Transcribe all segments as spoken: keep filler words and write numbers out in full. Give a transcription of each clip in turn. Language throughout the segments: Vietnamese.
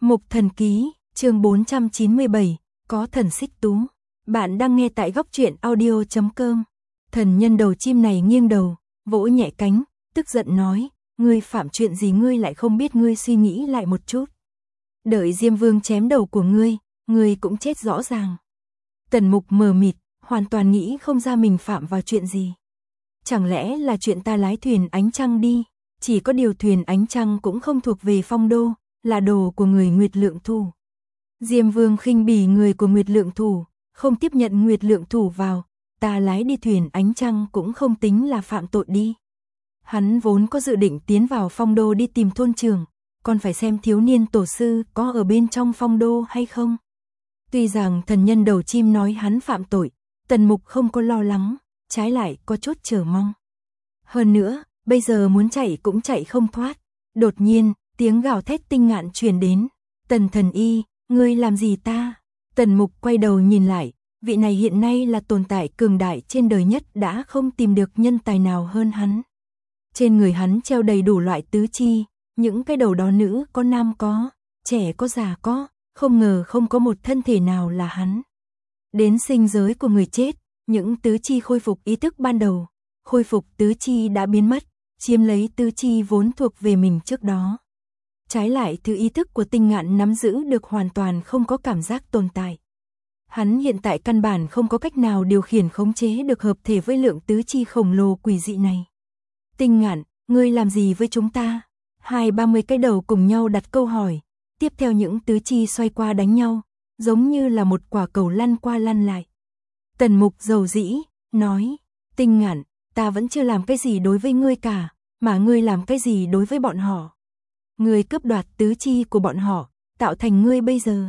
Mục Thần Ký, chương bốn trăm chín mươi bảy, có thần xích tú. Bạn đang nghe tại góc truyện audio chấm com. Thần nhân đầu chim này nghiêng đầu, vỗ nhẹ cánh, tức giận nói, ngươi phạm chuyện gì ngươi lại không biết, ngươi suy nghĩ lại một chút. Đợi Diêm Vương chém đầu của ngươi, ngươi cũng chết rõ ràng. Tần Mục mờ mịt, hoàn toàn nghĩ không ra mình phạm vào chuyện gì. Chẳng lẽ là chuyện ta lái thuyền ánh trăng đi, chỉ có điều thuyền ánh trăng cũng không thuộc về Phong Đô, là đồ của người Nguyệt Lượng Thủ. Diêm Vương khinh bỉ người của Nguyệt Lượng Thủ, không tiếp nhận Nguyệt Lượng Thủ vào, ta lái đi thuyền ánh trăng cũng không tính là phạm tội đi. Hắn vốn có dự định tiến vào Phong Đô đi tìm thôn trưởng, còn phải xem thiếu niên tổ sư có ở bên trong Phong Đô hay không. Tuy rằng thần nhân đầu chim nói hắn phạm tội, Tần Mục không có lo lắng, trái lại có chút chờ mong. Hơn nữa, bây giờ muốn chạy cũng chạy không thoát. Đột nhiên, tiếng gào thét tinh ngạn truyền đến. Tần thần y, ngươi làm gì ta? Tần Mục quay đầu nhìn lại, vị này hiện nay là tồn tại cường đại trên đời nhất, đã không tìm được nhân tài nào hơn hắn. Trên người hắn treo đầy đủ loại tứ chi, những cái đầu đó nữ có nam có, trẻ có già có, không ngờ không có một thân thể nào là hắn. Đến sinh giới của người chết, những tứ chi khôi phục ý thức ban đầu, khôi phục tứ chi đã biến mất, chiếm lấy tứ chi vốn thuộc về mình trước đó. Trái lại thứ ý thức của tinh ngạn nắm giữ được hoàn toàn không có cảm giác tồn tại. Hắn hiện tại căn bản không có cách nào điều khiển khống chế được hợp thể với lượng tứ chi khổng lồ quỷ dị này. Tinh ngạn, ngươi làm gì với chúng ta? Hai ba mươi cái đầu cùng nhau đặt câu hỏi, tiếp theo những tứ chi xoay qua đánh nhau, giống như là một quả cầu lăn qua lăn lại. Tần Mục dầu dĩ, nói, Tinh ngạn, ta vẫn chưa làm cái gì đối với ngươi cả, mà ngươi làm cái gì đối với bọn họ? Ngươi cướp đoạt tứ chi của bọn họ, tạo thành ngươi bây giờ.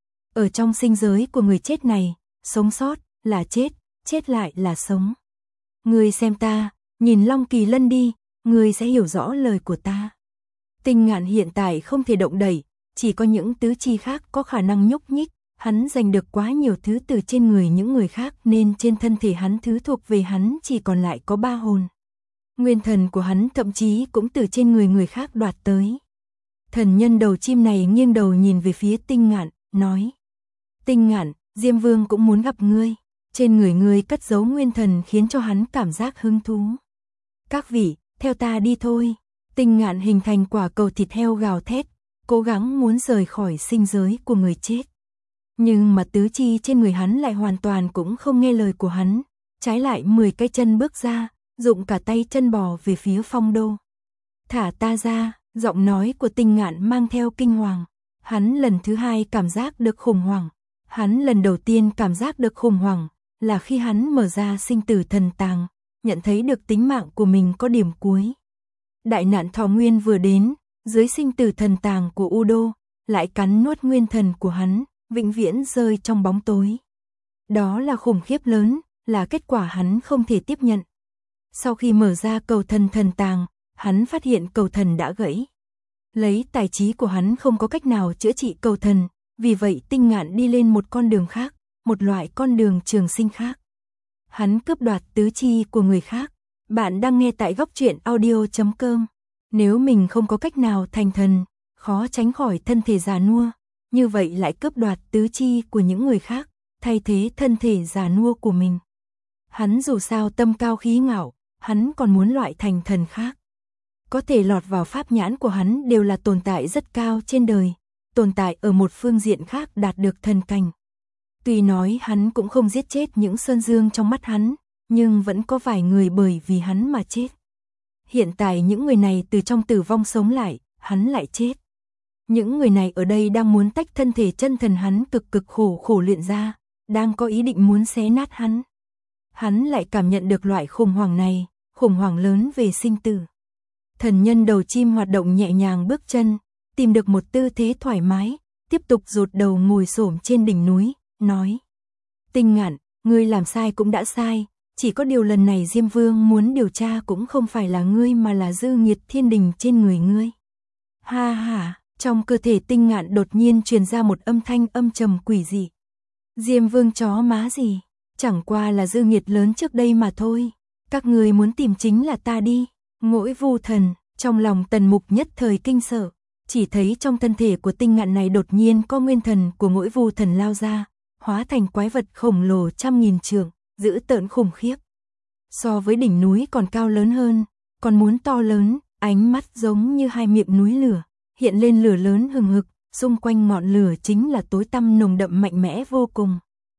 Ở trong sinh giới của người chết này, sống sót là chết, chết lại là sống. Ngươi xem ta, nhìn Long Kỳ Lân đi, ngươi sẽ hiểu rõ lời của ta. Tinh ngạn hiện tại không thể động đậy, chỉ có những tứ chi khác có khả năng nhúc nhích. Hắn giành được quá nhiều thứ từ trên người những người khác nên trên thân thể hắn thứ thuộc về hắn chỉ còn lại có ba hồn. Nguyên thần của hắn thậm chí cũng từ trên người người khác đoạt tới. Thần nhân đầu chim này nghiêng đầu nhìn về phía Tinh ngạn, nói, Tinh ngạn, Diêm Vương cũng muốn gặp ngươi. Trên người ngươi cất giấu nguyên thần khiến cho hắn cảm giác hứng thú. Các vị, theo ta đi thôi. Tinh ngạn hình thành quả cầu thịt heo gào thét, cố gắng muốn rời khỏi sinh giới của người chết. Nhưng mà tứ chi trên người hắn lại hoàn toàn cũng không nghe lời của hắn, trái lại mười cái chân bước ra, dụng cả tay chân bò về phía Phong Đô. Thả ta ra, giọng nói của Tinh ngạn mang theo kinh hoàng. Hắn lần thứ hai cảm giác được khủng hoảng. Hắn lần đầu tiên cảm giác được khủng hoảng là khi hắn mở ra sinh tử thần tàng, nhận thấy được tính mạng của mình có điểm cuối. Đại nạn thọ nguyên vừa đến, dưới sinh tử thần tàng của U Đô, lại cắn nuốt nguyên thần của hắn, vĩnh viễn rơi trong bóng tối. Đó là khủng khiếp lớn, là kết quả hắn không thể tiếp nhận. Sau khi mở ra cầu thần thần tàng, hắn phát hiện cầu thần đã gãy. Lấy tài trí của hắn không có cách nào chữa trị cầu thần, vì vậy Tinh ngạn đi lên một con đường khác, một loại con đường trường sinh khác. Hắn cướp đoạt tứ chi của người khác. Bạn đang nghe tại góc truyện audio chấm com. Nếu mình không có cách nào thành thần, khó tránh khỏi thân thể già nua, như vậy lại cướp đoạt tứ chi của những người khác, thay thế thân thể già nua của mình. Hắn dù sao tâm cao khí ngạo, hắn còn muốn loại thành thần khác. Có thể lọt vào pháp nhãn của hắn đều là tồn tại rất cao trên đời, tồn tại ở một phương diện khác đạt được thần cảnh. Tuy nói hắn cũng không giết chết những sơn dương trong mắt hắn, nhưng vẫn có vài người bởi vì hắn mà chết. Hiện tại những người này từ trong tử vong sống lại, hắn lại chết. Những người này ở đây đang muốn tách thân thể chân thần hắn cực cực khổ khổ luyện ra, đang có ý định muốn xé nát hắn. Hắn lại cảm nhận được loại khủng hoảng này, khủng hoảng lớn về sinh tử. Thần nhân đầu chim hoạt động nhẹ nhàng bước chân, tìm được một tư thế thoải mái, tiếp tục rụt đầu ngồi xổm trên đỉnh núi, nói, Tinh ngạn, ngươi làm sai cũng đã sai, chỉ có điều lần này Diêm Vương muốn điều tra cũng không phải là ngươi mà là dư nghiệt thiên đình trên người ngươi. Ha ha, trong cơ thể Tinh ngạn đột nhiên truyền ra một âm thanh âm trầm quỷ dị. Diêm Vương chó má gì, chẳng qua là dư nghiệt lớn trước đây mà thôi, các ngươi muốn tìm chính là ta đi. Ngỗi Vu thần, trong lòng Tần Mục nhất thời kinh sợ, chỉ thấy trong thân thể của tinh ngạn này đột nhiên có nguyên thần của Ngỗi Vu Thần lao ra, hóa thành quái vật khổng lồ trăm nghìn trượng, dữ tợn khủng khiếp. So với đỉnh núi còn cao lớn hơn, còn muốn to lớn, ánh mắt giống như hai miệng núi lửa, hiện lên lửa lớn hừng hực, xung quanh ngọn lửa chính là tối tăm nồng đậm mạnh mẽ vô cùng.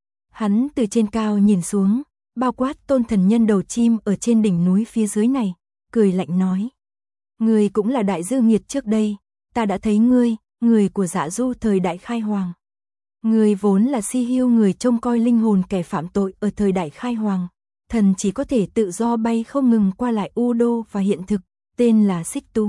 Hắn từ trên cao nhìn xuống, bao quát tôn thần nhân đầu chim ở trên đỉnh núi phía dưới này, cười lạnh nói. Ngươi cũng là đại dư nghiệt trước đây, ta đã thấy ngươi, người của Dạ Du thời đại khai hoàng. Ngươi vốn là si hiêu người trông coi linh hồn kẻ phạm tội ở thời đại khai hoàng. Thần chỉ có thể tự do bay không ngừng qua lại U Đô và hiện thực, tên là Xích Tú.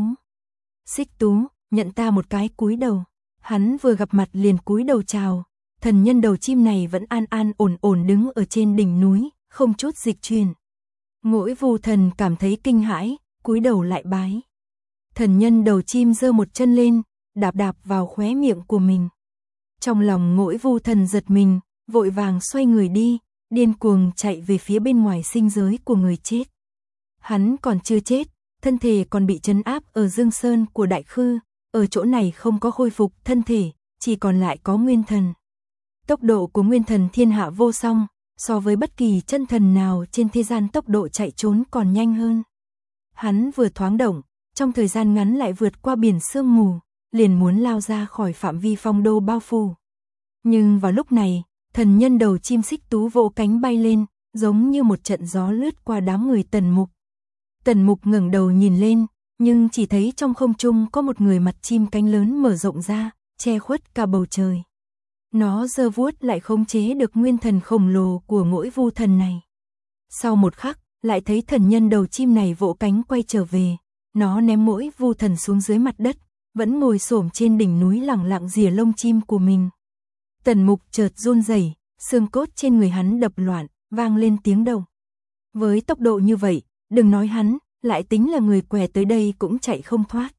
Xích Tú, nhận ta một cái cúi đầu. Hắn vừa gặp mặt liền cúi đầu chào. Thần nhân đầu chim này vẫn an an ổn ổn đứng ở trên đỉnh núi, không chút dịch chuyển. Ngỗi Vu Thần cảm thấy kinh hãi, cúi đầu lại bái. Thần nhân đầu chim giơ một chân lên, đạp đạp vào khóe miệng của mình. Trong lòng Ngỗi Vu Thần giật mình, vội vàng xoay người đi, điên cuồng chạy về phía bên ngoài sinh giới của người chết. Hắn còn chưa chết, thân thể còn bị trấn áp ở Dương Sơn của Đại Khư, ở chỗ này không có khôi phục thân thể, chỉ còn lại có nguyên thần. Tốc độ của nguyên thần thiên hạ vô song, so với bất kỳ chân thần nào trên thế gian tốc độ chạy trốn còn nhanh hơn. Hắn vừa thoáng động, trong thời gian ngắn lại vượt qua biển sương mù, liền muốn lao ra khỏi phạm vi phong đô bao phủ. Nhưng vào lúc này, thần nhân đầu chim Xích Tú vỗ cánh bay lên, giống như một trận gió lướt qua đám người Tần Mục. Tần Mục ngẩng đầu nhìn lên, nhưng chỉ thấy trong không trung có một người mặt chim cánh lớn mở rộng ra, che khuất cả bầu trời. Nó giơ vuốt lại khống chế được nguyên thần khổng lồ của Ngỗi Vu Thần này. Sau một khắc, lại thấy thần nhân đầu chim này vỗ cánh quay trở về, nó ném Ngỗi Vu Thần xuống dưới mặt đất, vẫn ngồi xổm trên đỉnh núi lẳng lặng rìa lông chim của mình. Tần Mục chợt run rẩy, xương cốt trên người hắn đập loạn, vang lên tiếng động. Với tốc độ như vậy, đừng nói hắn, lại tính là người què tới đây cũng chạy không thoát.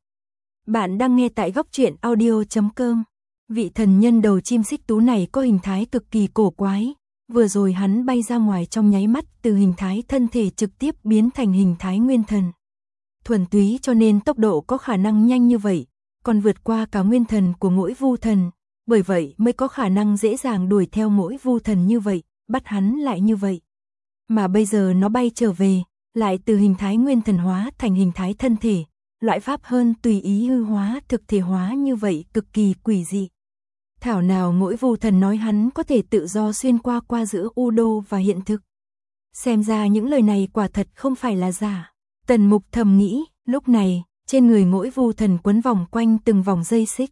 Bạn đang nghe tại góc truyện audio chấm com. Vị thần nhân đầu chim Xích Tú này có hình thái cực kỳ cổ quái, vừa rồi hắn bay ra ngoài trong nháy mắt từ hình thái thân thể trực tiếp biến thành hình thái nguyên thần. Thuần túy cho nên tốc độ có khả năng nhanh như vậy, còn vượt qua cả nguyên thần của Ngỗi Vu Thần, bởi vậy mới có khả năng dễ dàng đuổi theo Ngỗi Vu Thần như vậy, bắt hắn lại như vậy. Mà bây giờ nó bay trở về, lại từ hình thái nguyên thần hóa thành hình thái thân thể, loại pháp hơn tùy ý hư hóa thực thể hóa như vậy cực kỳ quỷ dị. Thảo nào Ngỗi Vu Thần nói hắn có thể tự do xuyên qua qua giữa U Đô và hiện thực. Xem ra những lời này quả thật không phải là giả. Tần Mục thầm nghĩ, lúc này, trên người Ngỗi Vu Thần quấn vòng quanh từng vòng dây xích.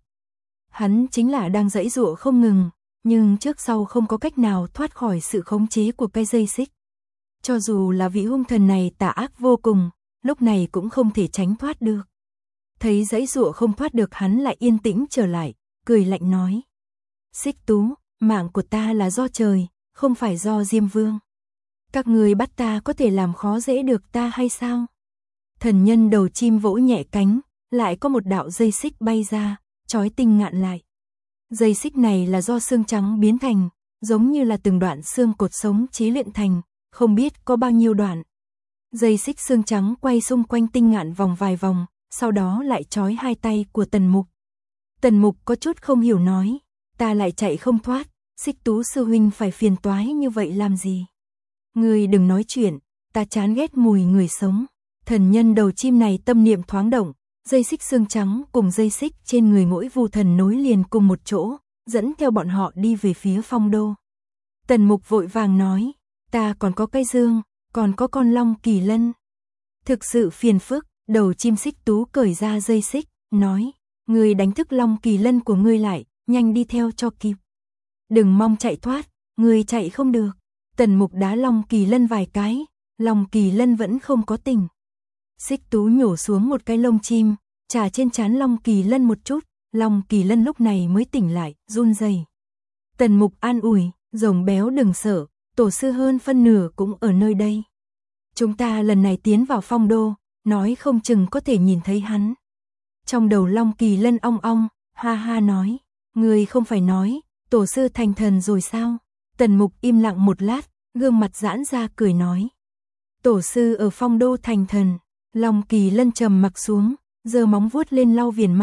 Hắn chính là đang giãy giụa không ngừng, nhưng trước sau không có cách nào thoát khỏi sự khống chế của cái dây xích. Cho dù là vị hung thần này tà ác vô cùng, lúc này cũng không thể tránh thoát được. Thấy giãy giụa không thoát được hắn lại yên tĩnh trở lại, cười lạnh nói. Xích Tú, mạng của ta là do trời, không phải do Diêm Vương. Các người bắt ta có thể làm khó dễ được ta hay sao? Thần nhân đầu chim vỗ nhẹ cánh, lại có một đạo dây xích bay ra, trói tinh ngạn lại. Dây xích này là do xương trắng biến thành, giống như là từng đoạn xương cột sống chế luyện thành, không biết có bao nhiêu đoạn. Dây xích xương trắng quay xung quanh tinh ngạn vòng vài vòng, sau đó lại trói hai tay của Tần Mục. Tần Mục có chút không hiểu nói, ta lại chạy không thoát, Xích Tú sư huynh phải phiền toái như vậy làm gì? Ngươi đừng nói chuyện, ta chán ghét mùi người sống. Thần nhân đầu chim này tâm niệm thoáng động, dây xích xương trắng cùng dây xích trên người Ngỗi Vu Thần nối liền cùng một chỗ, dẫn theo bọn họ đi về phía phong đô. Tần Mục vội vàng nói, ta còn có cây dương, còn có con long kỳ lân. Thực sự phiền phức, đầu chim Xích Tú cởi ra dây xích, nói, ngươi đánh thức long kỳ lân của ngươi lại, nhanh đi theo cho kịp. Đừng mong chạy thoát, ngươi chạy không được. Tần Mục đá long kỳ lân vài cái, long kỳ lân vẫn không có tỉnh. Xích Tú nhổ xuống một cái lông chim, chà trên trán long kỳ lân một chút, long kỳ lân lúc này mới tỉnh lại, run rẩy. Tần Mục an ủi, rồng béo đừng sợ, tổ sư hơn phân nửa cũng ở nơi đây. Chúng ta lần này tiến vào phong đô, nói không chừng có thể nhìn thấy hắn. Trong đầu long kỳ lân ong ong, ha ha nói, người không phải nói, tổ sư thành thần rồi sao? Tần Mục im lặng một lát, gương mặt giãn ra cười nói. Tổ sư ở phong đô thành thần. Long kỳ lân trầm mặc xuống, giơ móng vuốt lên lau viền mắt,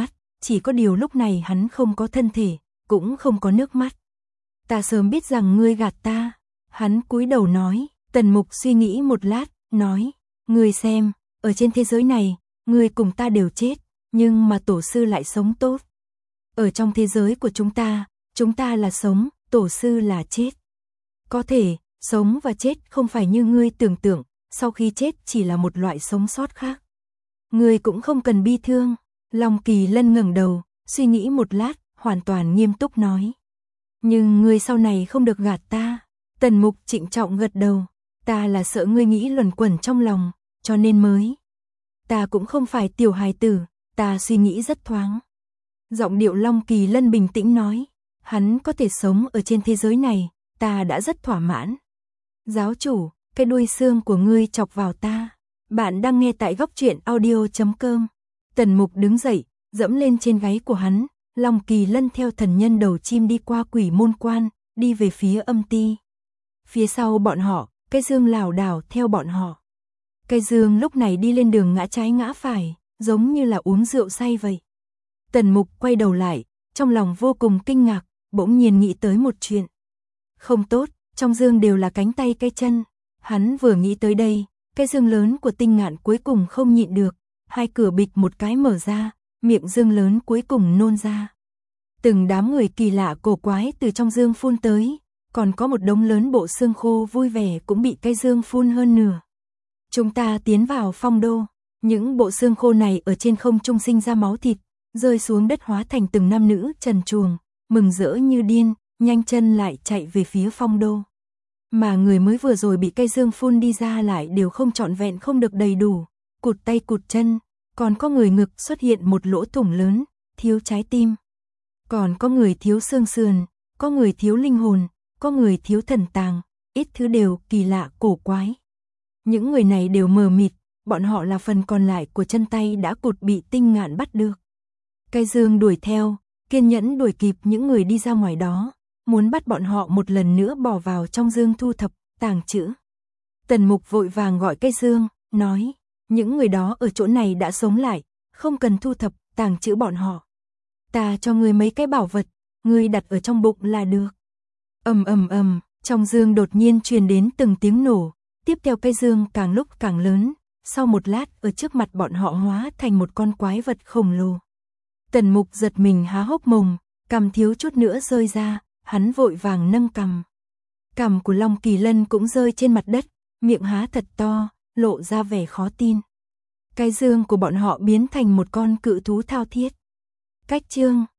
chỉ có điều lúc này hắn không có thân thể, cũng không có nước mắt. Ta sớm biết rằng ngươi gạt ta. Hắn cúi đầu nói. Tần Mục suy nghĩ một lát, nói, ngươi xem, ở trên thế giới này, ngươi cùng ta đều chết, nhưng mà tổ sư lại sống tốt. Ở trong thế giới của chúng ta, chúng ta là sống, tổ sư là chết. Có thể, sống và chết không phải như ngươi tưởng tượng, sau khi chết chỉ là một loại sống sót khác. Ngươi cũng không cần bi thương. Long Kỳ Lân ngẩng đầu, suy nghĩ một lát, hoàn toàn nghiêm túc nói. Nhưng ngươi sau này không được gạt ta. Tần Mục trịnh trọng gật đầu. Ta là sợ ngươi nghĩ luẩn quẩn trong lòng, cho nên mới. Ta cũng không phải tiểu hài tử, ta suy nghĩ rất thoáng. Giọng điệu Long Kỳ Lân bình tĩnh nói. Hắn có thể sống ở trên thế giới này, ta đã rất thỏa mãn. Giáo chủ, cái đuôi xương của ngươi chọc vào ta. Bạn đang nghe tại góc truyện audio chấm com. Tần Mục đứng dậy, dẫm lên trên gáy của hắn. Long Kỳ Lân theo thần nhân đầu chim đi qua quỷ môn quan, đi về phía âm ti. Phía sau bọn họ, cái dương lảo đảo theo bọn họ. Cái dương lúc này đi lên đường ngã trái ngã phải, giống như là uống rượu say vậy. Tần Mục quay đầu lại, trong lòng vô cùng kinh ngạc, bỗng nhiên nghĩ tới một chuyện. Không tốt, trong dương đều là cánh tay cái chân. Hắn vừa nghĩ tới đây, cái dương lớn của Tinh Ngạn cuối cùng không nhịn được, hai cửa bịch một cái mở ra, miệng dương lớn cuối cùng nôn ra. Từng đám người kỳ lạ cổ quái từ trong dương phun tới, còn có một đống lớn bộ xương khô vui vẻ cũng bị cái dương phun hơn nửa. Chúng ta tiến vào phong đô, những bộ xương khô này ở trên không trung sinh ra máu thịt, rơi xuống đất hóa thành từng nam nữ trần truồng, mừng rỡ như điên, nhanh chân lại chạy về phía phong đô. Mà người mới vừa rồi bị cây dương phun đi ra lại đều không trọn vẹn, không được đầy đủ, cụt tay cụt chân, còn có người ngực xuất hiện một lỗ thủng lớn, thiếu trái tim. Còn có người thiếu xương sườn, có người thiếu linh hồn, có người thiếu thần tàng, ít thứ đều kỳ lạ cổ quái. Những người này đều mờ mịt, bọn họ là phần còn lại của chân tay đã cụt bị Tinh Ngạn bắt được. Cây dương đuổi theo, kiên nhẫn đuổi kịp những người đi ra ngoài đó, muốn bắt bọn họ một lần nữa bỏ vào trong dương thu thập, tàng trữ. Tần Mục vội vàng gọi cây dương, nói, những người đó ở chỗ này đã sống lại, không cần thu thập, tàng trữ bọn họ. Ta cho ngươi mấy cái bảo vật, ngươi đặt ở trong bụng là được. Ầm ầm ầm, trong dương đột nhiên truyền đến từng tiếng nổ, tiếp theo cây dương càng lúc càng lớn, sau một lát ở trước mặt bọn họ hóa thành một con quái vật khổng lồ. Tần Mục giật mình há hốc mồm, cằm thiếu chút nữa rơi ra, hắn vội vàng nâng cằm. Cằm của Long Kỳ Lân cũng rơi trên mặt đất, miệng há thật to, lộ ra vẻ khó tin. Cái dương của bọn họ biến thành một con cự thú thao thiết. Cách chương